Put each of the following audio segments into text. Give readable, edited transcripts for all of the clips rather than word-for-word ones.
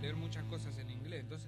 leer muchas cosas en inglés. Entonces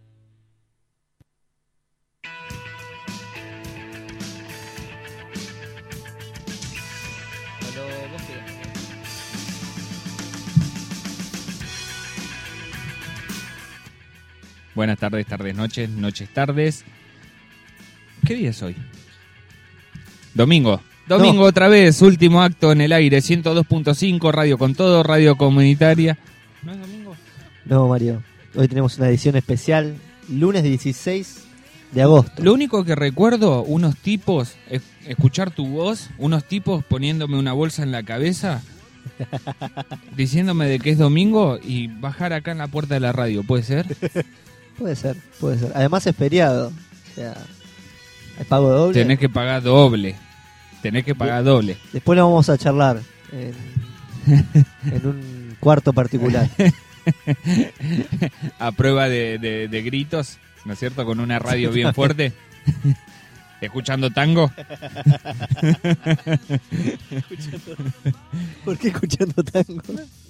Buenas tardes, noches, tardes. ¿Qué día es hoy? Domingo no. Otra vez, último acto en el aire, 102.5, radio con todo, radio comunitaria. ¿No es domingo? No, Mario. Hoy tenemos una edición especial, lunes 16 de agosto. Lo único que recuerdo, unos tipos, escuchar tu voz, unos tipos poniéndome una bolsa en la cabeza, diciéndome de que es domingo y bajar acá en la puerta de la radio, ¿puede ser? Puede ser. Además es feriado, o sea, ¿hay pago doble? Tenés que pagar doble. Después lo vamos a charlar en un cuarto particular. A prueba de gritos, ¿no es cierto? Con una radio bien fuerte. ¿Escuchando tango? ¿Por qué escuchando tango?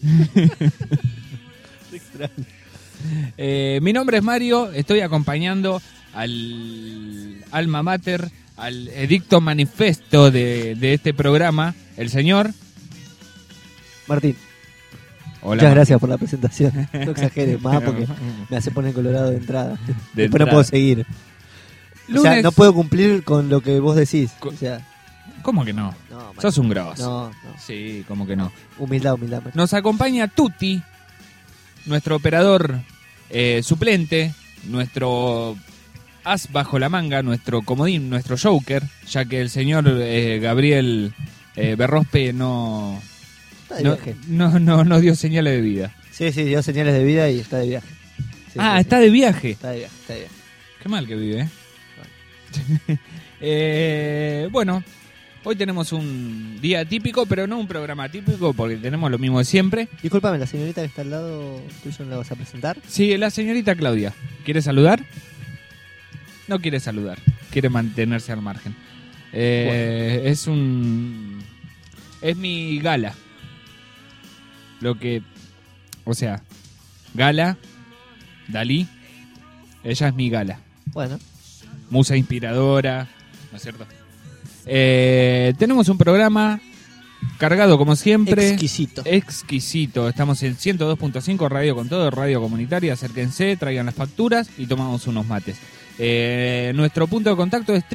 Es extraño. Mi nombre es Mario, estoy acompañando al alma mater, al edicto manifesto de este programa, el señor Martín. Hola, muchas gracias por la presentación. No exageres más porque me hace poner colorado de entrada. Después no puedo seguir. Lunes... O sea, no puedo cumplir con lo que vos decís. O sea, ¿cómo que no? No, sos un grosso. No. Sí, ¿cómo que no? Humildad. Nos acompaña Tuti, nuestro operador suplente, nuestro as bajo la manga, nuestro comodín, nuestro joker, ya que el señor Gabriel Berrospe no dio señales de vida. Sí, dio señales de vida y está de viaje. Sí, está de viaje. Está de viaje. Qué mal que vive, Bueno, hoy tenemos un día típico, pero no un programa típico, porque tenemos lo mismo de siempre. Discúlpame, la señorita que está al lado tuyo, ¿no la vas a presentar? Sí, la señorita Claudia. ¿Quiere saludar? No quiere saludar, quiere mantenerse al margen. Bueno. Es mi gala. Gala, Dalí, ella es mi gala. Bueno. Musa inspiradora, ¿no es cierto? Tenemos un programa cargado como siempre. Exquisito. Estamos en 102.5, radio con todo, radio comunitaria. Acérquense, traigan las facturas y tomamos unos mates. Nuestro punto de contacto es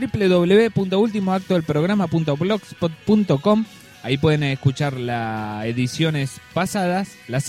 www.ultimoactodelprograma.blogspot.com. Ahí pueden escuchar las ediciones pasadas,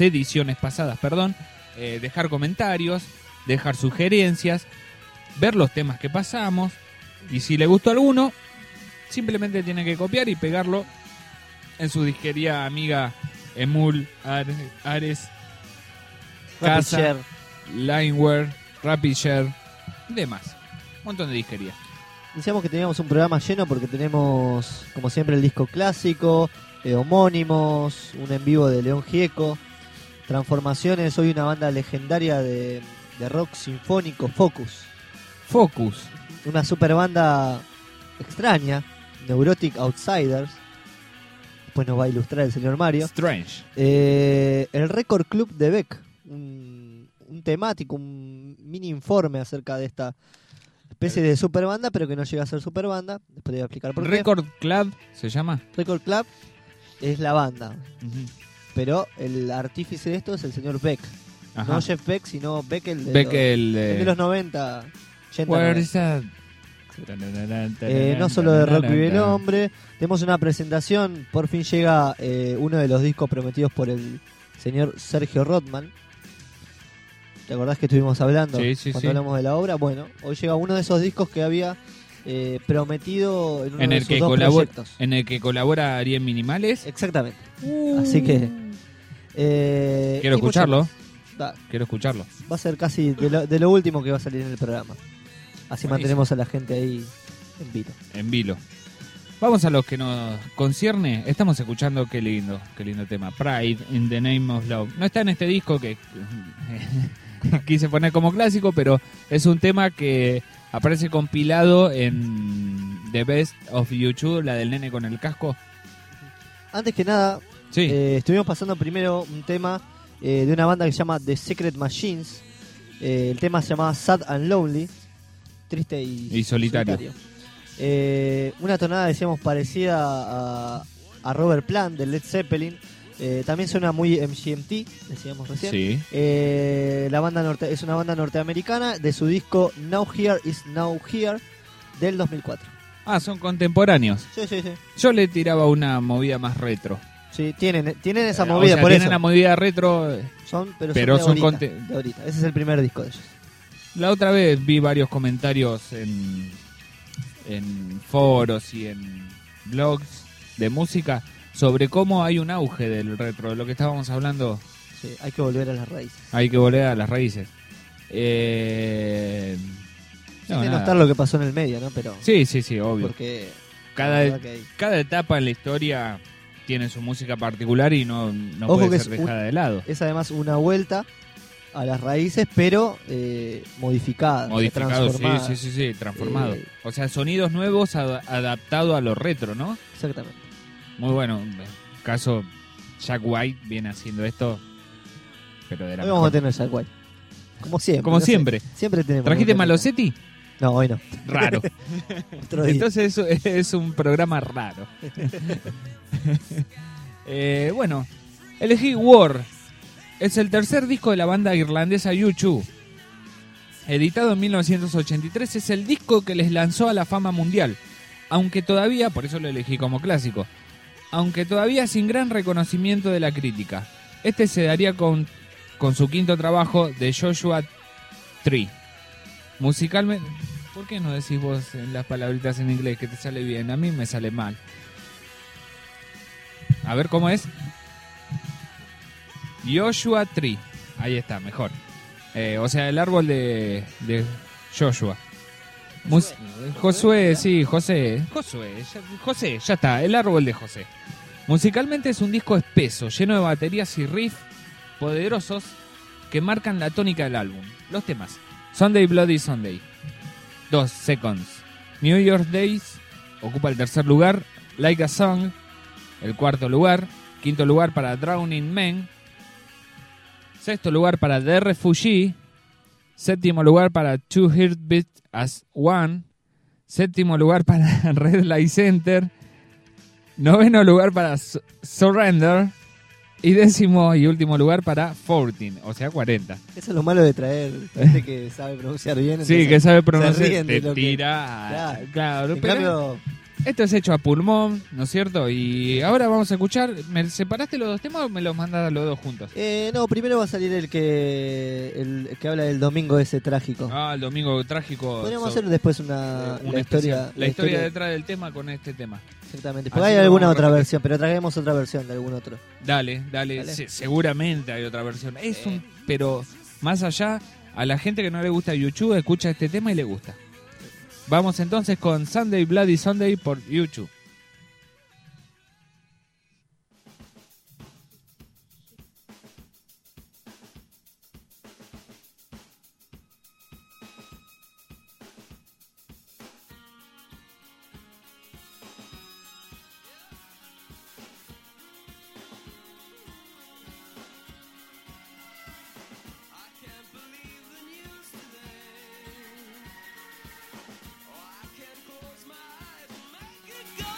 dejar comentarios, dejar sugerencias, ver los temas que pasamos, y si le gustó alguno, simplemente tiene que copiar y pegarlo en su disquería amiga Emul, Ares, Casa, Lineware, Rapidshare, demás. Un montón de disquerías. Decíamos que teníamos un programa lleno porque tenemos, como siempre, el disco clásico, homónimos, un en vivo de León Gieco, transformaciones, hoy una banda legendaria de rock sinfónico, Focus. Una super banda extraña, Neurotic Outsiders. Después nos va a ilustrar el señor Mario. Strange. El Record Club de Beck, un temático, un mini informe acerca de esta especie de super banda, pero que no llega a ser super banda. Después te voy a explicar por qué. Record Club se llama. Record Club es la banda, pero el artífice de esto es el señor Beck. Ajá. No Jeff Beck, sino Beck, el de los 90, 80. No solo de rock vive el hombre. Tenemos una presentación. Por fin llega uno de los discos prometidos por el señor Sergio Rothman. ¿Te acordás que estuvimos hablando cuando hablamos de la obra? Bueno, hoy llega uno de esos discos que había prometido en uno de sus dos proyectos. En el que colabora Ariel Minimales. Exactamente. Así que quiero escucharlo. Va a ser casi de lo último que va a salir en el programa. Así mantenemos a la gente ahí en vilo. Vamos a lo que nos concierne. Estamos escuchando, qué lindo tema, Pride in the Name of Love. No está en este disco que quise poner como clásico, pero es un tema que aparece compilado en The Best of YouTube, la del nene con el casco. Antes que nada, estuvimos pasando primero un tema de una banda que se llama The Secret Machines. El tema se llamaba Sad and Lonely, triste y solitario. Una tonada, decíamos, parecida a Robert Plant de Led Zeppelin. También suena muy MGMT, decíamos recién. Sí. La banda es una banda norteamericana de su disco Now Here Is Now Here del 2004. Ah, son contemporáneos. Sí. Yo le tiraba una movida más retro. Sí, tienen esa movida, o sea, por tienen eso. una movida retro, pero son de ahorita. Ese es el primer disco de ellos. La otra vez vi varios comentarios en foros y en blogs de música sobre cómo hay un auge del retro, de lo que estábamos hablando. Sí, hay que volver a las raíces. Hay que volver a las raíces. Sin denostar lo que pasó en el medio, ¿no? Pero sí, obvio. Porque cada etapa en la historia tiene su música particular y no Ojo puede ser dejada de lado. Es además una vuelta a las raíces, pero modificada. Modificado, sí, transformado. O sea, sonidos nuevos adaptados a lo retro, ¿no? Exactamente. Muy bueno. Caso Jack White viene haciendo esto, pero de la hoy vamos a tener Jack White. Como siempre. Como siempre. Siempre tenemos. ¿Trajiste Malosetti? No, hoy no. Raro. Entonces es un programa raro. Bueno, elegí War. Es el tercer disco de la banda irlandesa U2. Editado en 1983, es el disco que les lanzó a la fama mundial. Aunque todavía, por eso lo elegí como clásico, aunque todavía sin gran reconocimiento de la crítica. Este se daría con su quinto trabajo, The Joshua Tree. Musicalmente... ¿Por qué no decís vos en las palabritas en inglés que te sale bien? A mí me sale mal. A ver cómo es. Joshua Tree. Ahí está, mejor. O sea, el árbol de Joshua. Josué, sí, José, ya está, el árbol de José. Musicalmente es un disco espeso, lleno de baterías y riffs poderosos que marcan la tónica del álbum. Los temas: Sunday Bloody Sunday, 2 Seconds, New Year's Days ocupa el tercer lugar, Like a Song el cuarto lugar, quinto lugar para Drowning Men, sexto lugar para The Refugee, séptimo lugar para Two Heartbeats as One, séptimo lugar para Red Light Center, noveno lugar para Surrender y décimo y último lugar para 14, o sea 40. Eso es lo malo de traer gente que sabe pronunciar bien. Sí, que sabe pronunciar, te tira. Claro, en cambio, esto es hecho a pulmón, ¿no es cierto? Y ahora vamos a escuchar. ¿Me separaste los dos temas o me los mandas los dos juntos? No, primero va a salir el que habla del domingo ese trágico. Ah, el domingo trágico. Podríamos hacer después la historia detrás del tema con este tema. Exactamente. Porque hay alguna otra versión, pero traemos otra versión de algún otro. Dale. Sí, seguramente hay otra versión. Pero más allá, a la gente que no le gusta YouTube, escucha este tema y le gusta. Vamos entonces con Sunday Bloody Sunday por YouTube. Go!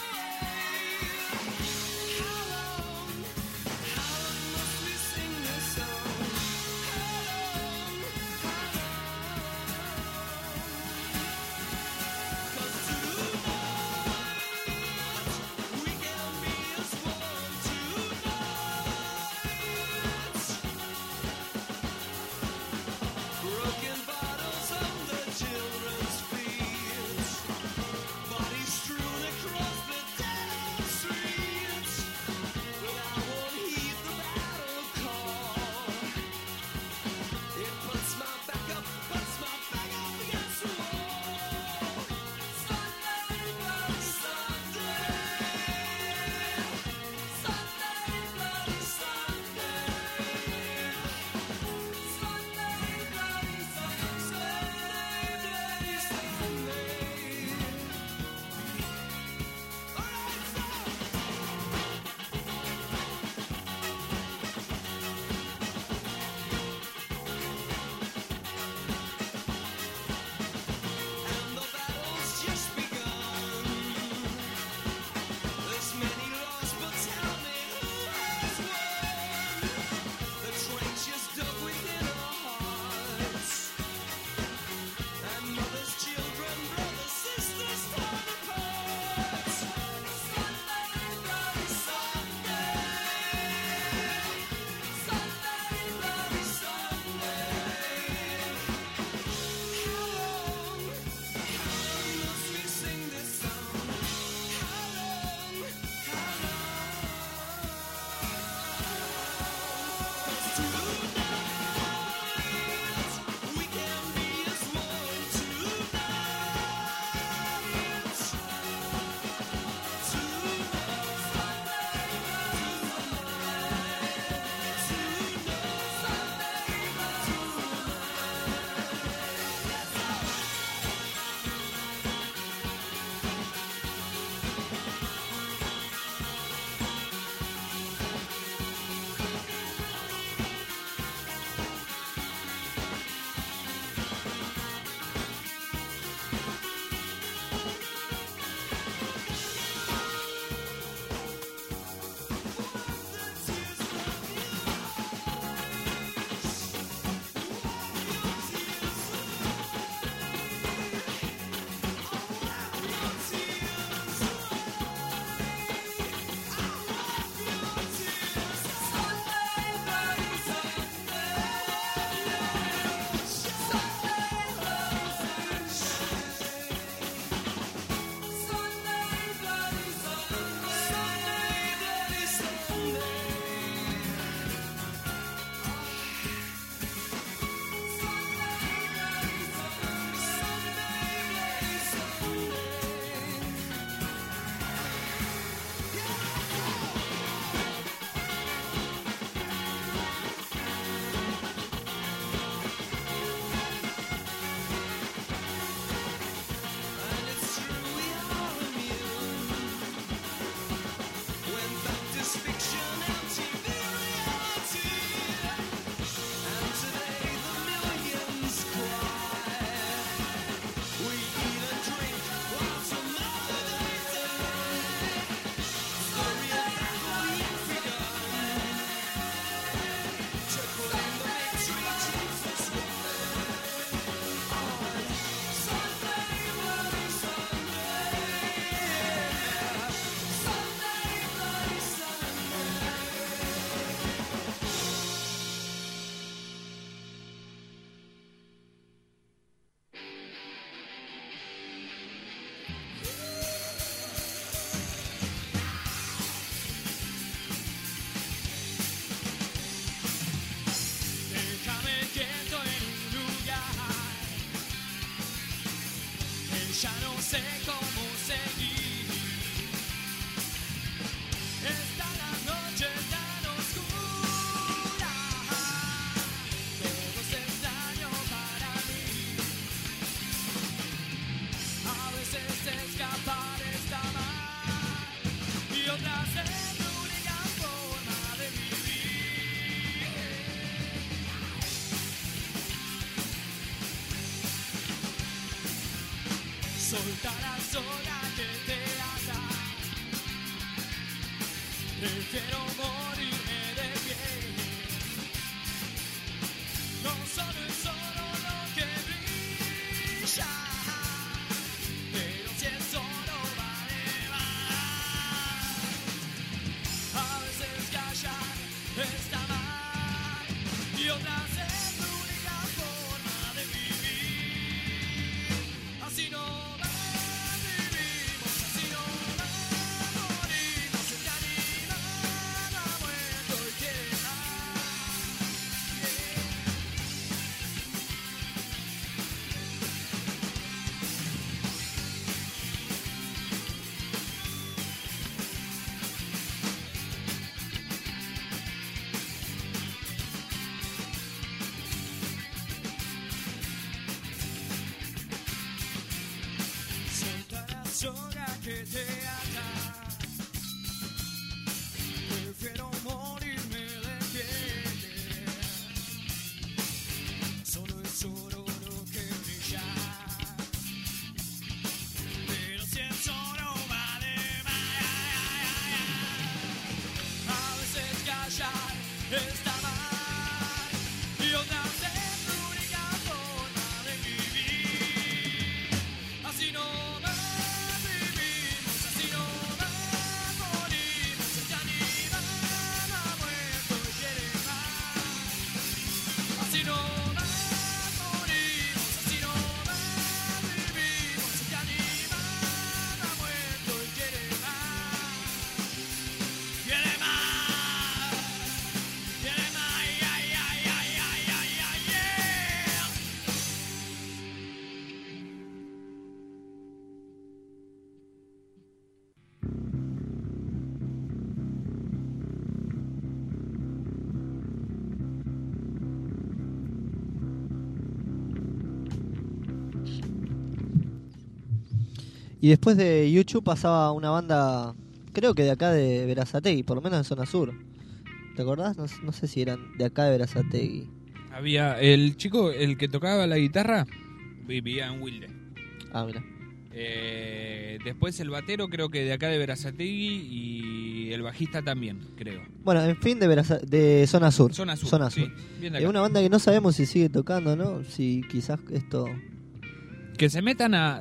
ya no sé cómo seguir. Está la noche tan oscura, todo es extraño para mí. A veces escapar está mal y otras es la única forma de vivir. Solta la soga que te ata. Prefiero morirme de pie. No solo es oro lo que brilla, pero si es oro vale más. A veces callar está mal y otras es la única forma de vivir. Así no vivimos, así no morimos. El que anima ha muerto y quiere más. Suelta la soga que te ata. Prefiero morirme de pie. Solo es oro lo que brilla, pero si es oro vale más. A veces callar está mal y otras es la única forma de vivir. Así no vivimos, así no morimos. El que anima ha muerto y quiere más. Así no morimos, así no vivimos. El que anima ha muerto y quiere más. Quiere más, ay, ay, ay, ay, ay, ay, yeah. Y después de YouTube pasaba una banda, creo que de acá de Berazategui, por lo menos en zona sur. ¿Te acordás? No sé si eran de acá de Berazategui. Había el chico, el que tocaba la guitarra, vivía en Wilde. Ah, mira. Después el batero creo que de acá de Berazategui y el bajista también, creo. Bueno, en fin, de zona sur. Zona Sur. Zona Sí, sur. bien de Es acá. una banda que no sabemos si sigue tocando, ¿no? Si quizás esto... Que se metan a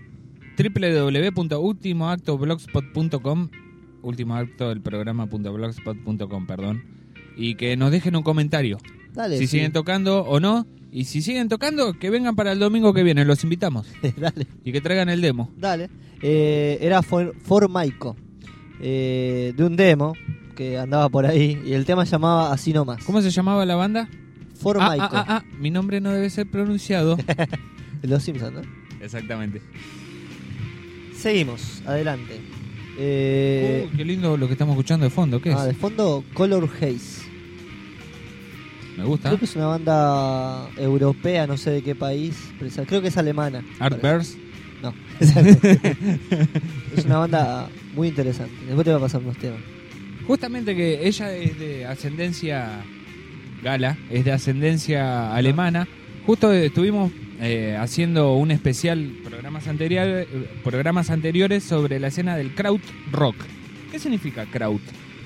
www.ultimoactoblogspot.com, último acto del programa.blogspot.com, perdón, y que nos dejen un comentario. Dale, Si sí. siguen tocando o no, y si siguen tocando, que vengan para el domingo que viene, los invitamos. Dale. Y que traigan el demo. Dale. Era Formaico. De un demo que andaba por ahí. Y el tema llamaba Así Nomás. ¿Cómo se llamaba la banda? Formaico. Mi nombre no debe ser pronunciado. Los Simpsons, ¿no? Exactamente. Seguimos, adelante. Qué lindo lo que estamos escuchando de fondo. ¿Qué es? De fondo, Color Haze. Me gusta. Creo que es una banda europea, no sé de qué país. Pero creo que es alemana. Artverse. No. Es una banda muy interesante. Después te voy a pasar unos temas. Justamente que ella es de ascendencia gala, es de ascendencia alemana. Justo estuvimos haciendo un especial programas anteriores sobre la escena del kraut rock. ¿Qué significa kraut?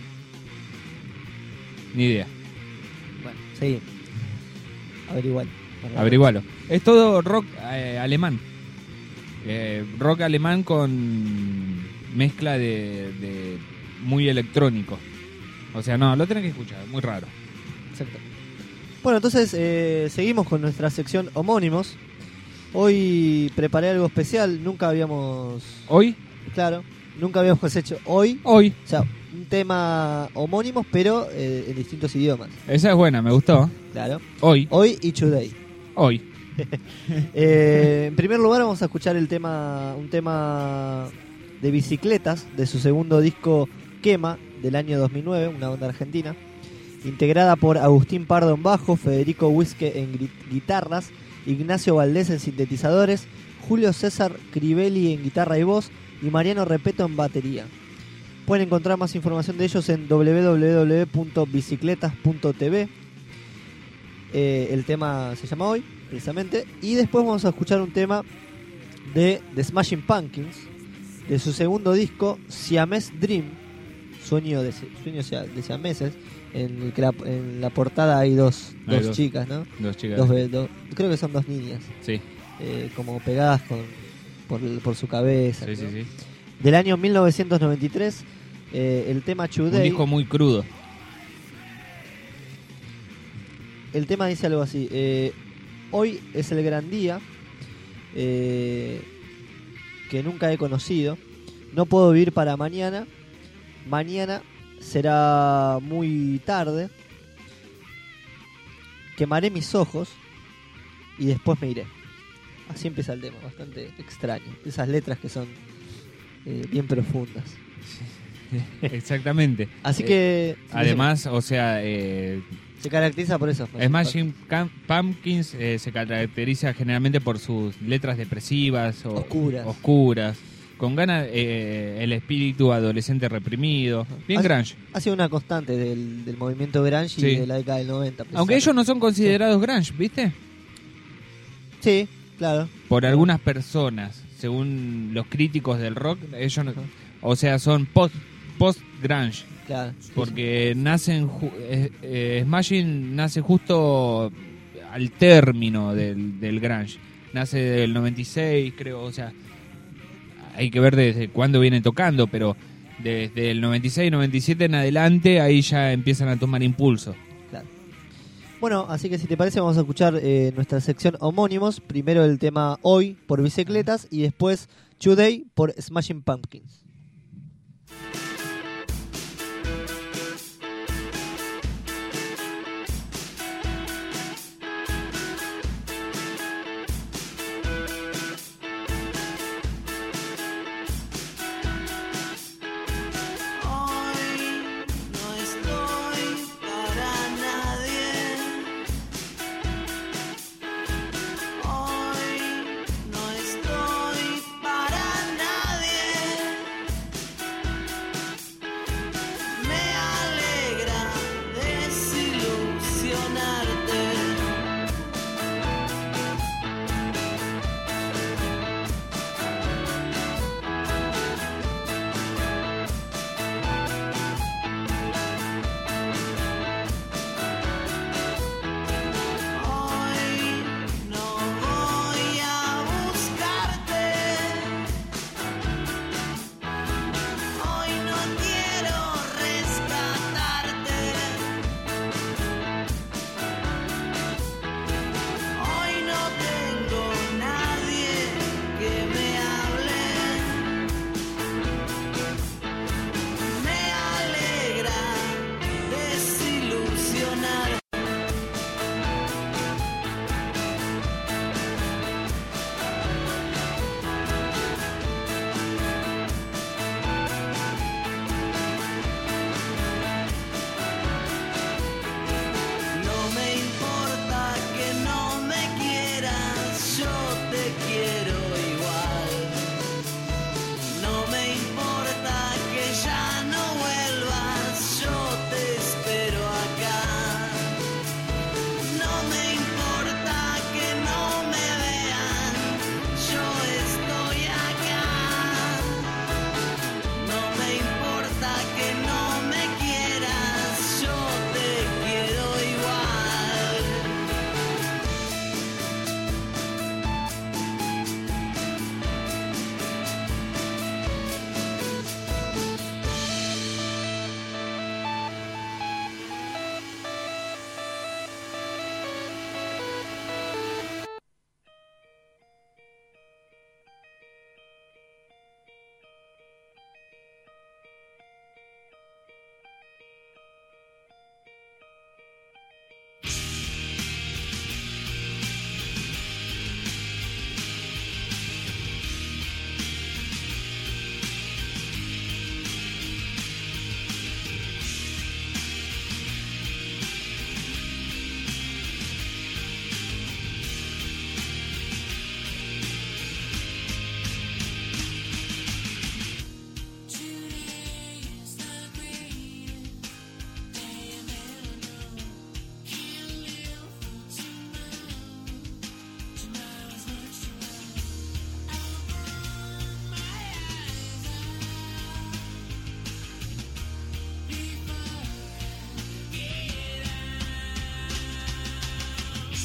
Ni idea. Bueno, seguimos. Averigualo. Es todo rock alemán. Rock alemán con mezcla de muy electrónico. O sea, no, lo tenés que escuchar, muy raro. Exacto. Bueno, entonces seguimos con nuestra sección homónimos. Hoy preparé algo especial, nunca habíamos... Hoy, nunca habíamos hecho hoy. hoy. O sea, un tema homónimos, pero en distintos idiomas. Esa es buena, me gustó. Claro. Hoy, Hoy y today. hoy. En primer lugar vamos a escuchar un tema de bicicletas de su segundo disco Quema del año 2009, una banda argentina, integrada por Agustín Pardo en bajo, Federico Huisque en guitarras, Ignacio Valdés en sintetizadores, Julio César Crivelli en guitarra y voz y Mariano Repeto en batería. Pueden encontrar más información de ellos en www.bicicletas.tv. El tema se llama Hoy, precisamente. Y después vamos a escuchar un tema de The Smashing Pumpkins, de su segundo disco, Siamese Dream, sueño de siameses, en el que en la portada hay dos chicas, ¿no? Dos chicas. Creo que son dos niñas. Sí. Como pegadas por su cabeza. Sí, ¿no? sí, sí. Del año 1993, el tema Un Today. disco muy crudo. El tema dice algo así: hoy es el gran día que nunca he conocido. No puedo vivir para mañana. Mañana será muy tarde. Quemaré mis ojos y después me iré. Así empieza el tema, bastante extraño. Esas letras que son bien profundas. Exactamente. Así que... Además, o sea... se caracteriza por eso. Smashing Pumpkins se caracteriza generalmente por sus letras depresivas o oscuras, con ganas el espíritu adolescente reprimido, bien grunge. Ha sido una constante del movimiento grunge Sí. y de la década del 90. Aunque ellos no son considerados grunge, ¿viste? Sí, claro. Por algunas personas, según los críticos del rock, ellos no, o sea, son post grunge. Claro, sí, Porque nacen Smashing nace justo al término del grunge. Nace del 96, creo, o sea, hay que ver desde cuándo vienen tocando, pero desde el 96, 97 en adelante ahí ya empiezan a tomar impulso. claro. Bueno, así que si te parece vamos a escuchar nuestra sección homónimos. Primero el tema Hoy por Bicicletas y después Today por Smashing Pumpkins.